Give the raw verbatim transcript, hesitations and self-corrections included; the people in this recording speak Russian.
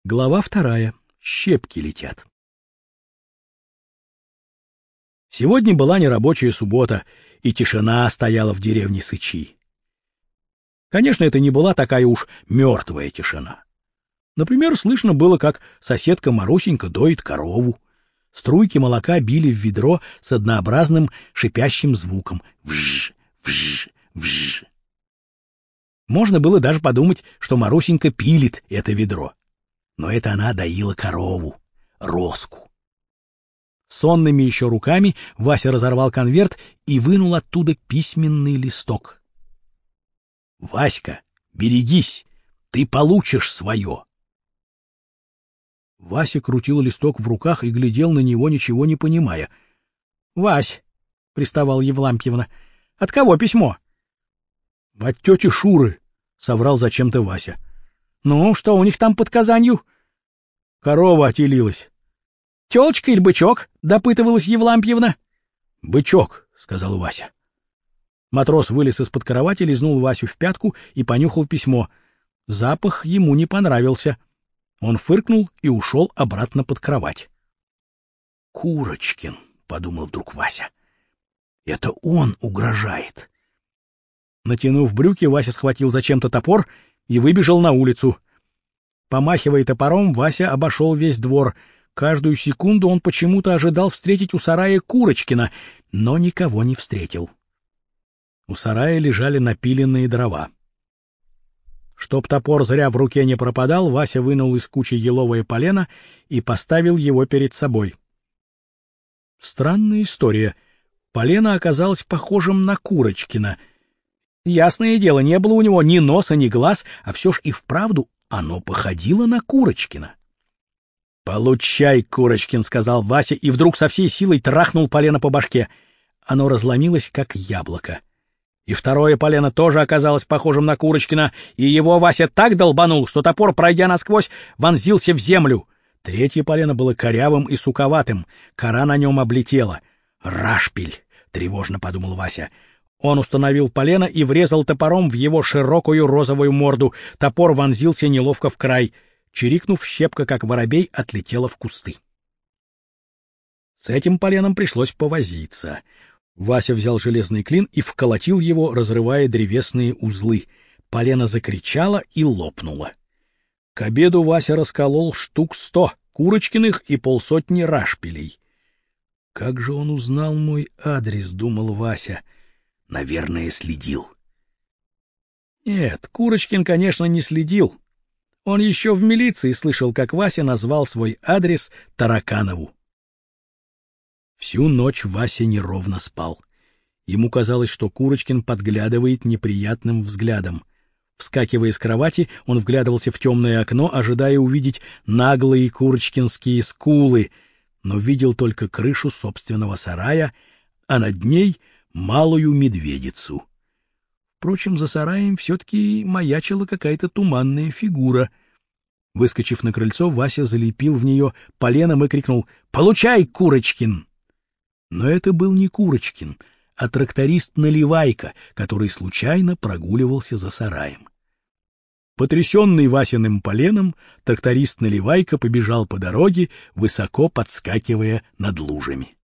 Глава вторая. Щепки летят. Сегодня была нерабочая суббота, и тишина стояла в деревне Сычи. Конечно, это не была такая уж мертвая тишина. Например, слышно было, как соседка Марусенька доит корову. Струйки молока били в ведро с однообразным шипящим звуком. Вжж, вжж, вжж. Можно было даже подумать, что Марусенька пилит это ведро. Но это она доила корову, Роску. Сонными еще руками Вася разорвал конверт и вынул оттуда письменный листок. — Васька, берегись, ты получишь свое. Вася крутил листок в руках и глядел на него, ничего не понимая. — Вась, — приставала Евлампьевна, — от кого письмо? — От тети Шуры, — соврал зачем-то Вася. — Ну, что у них там под Казанью? — Корова отелилась. — Телочка или бычок? — допытывалась Евлампьевна. — Бычок, — сказал Вася. Матрос вылез из-под кровати, лизнул Васю в пятку и понюхал письмо. Запах ему не понравился. Он фыркнул и ушел обратно под кровать. — Курочкин, — подумал вдруг Вася, — это он угрожает. Натянув брюки, Вася схватил зачем-то топор и выбежал на улицу. Помахивая топором, Вася обошел весь двор. Каждую секунду он почему-то ожидал встретить у сарая Курочкина, но никого не встретил. У сарая лежали напиленные дрова. Чтоб топор зря в руке не пропадал, Вася вынул из кучи еловое полено и поставил его перед собой. Странная история. Полено оказалось похожим на Курочкина. Ясное дело, не было у него ни носа, ни глаз, а все ж и вправду оно походило на Курочкина. — Получай, Курочкин, — сказал Вася, и вдруг со всей силой трахнул полено по башке. Оно разломилось, как яблоко. И второе полено тоже оказалось похожим на Курочкина, и его Вася так долбанул, что топор, пройдя насквозь, вонзился в землю. Третье полено было корявым и суковатым, кора на нем облетела. «Рашпиль!» — тревожно подумал Вася. Он установил полено и врезал топором в его широкую розовую морду. Топор вонзился неловко в край. Чирикнув, щепка, как воробей, отлетела в кусты. С этим поленом пришлось повозиться. Вася взял железный клин и вколотил его, разрывая древесные узлы. Полено закричало и лопнуло. К обеду Вася расколол штук сто Курочкиных и полсотни рашпилей. «Как же он узнал мой адрес?» — думал Вася. Наверное, следил. Нет, Курочкин, конечно, не следил. Он еще в милиции слышал, как Вася назвал свой адрес Тараканову. Всю ночь Вася неровно спал. Ему казалось, что Курочкин подглядывает неприятным взглядом. Вскакивая с кровати, он вглядывался в темное окно, ожидая увидеть наглые курочкинские скулы, но видел только крышу собственного сарая, а над ней малую медведицу. Впрочем, за сараем все-таки маячила какая-то туманная фигура. Выскочив на крыльцо, Вася залепил в нее поленом и крикнул: «Получай, Курочкин!» Но это был не Курочкин, а тракторист Наливайко, который случайно прогуливался за сараем. Потрясенный Васиным поленом, тракторист Наливайко побежал по дороге, высоко подскакивая над лужами.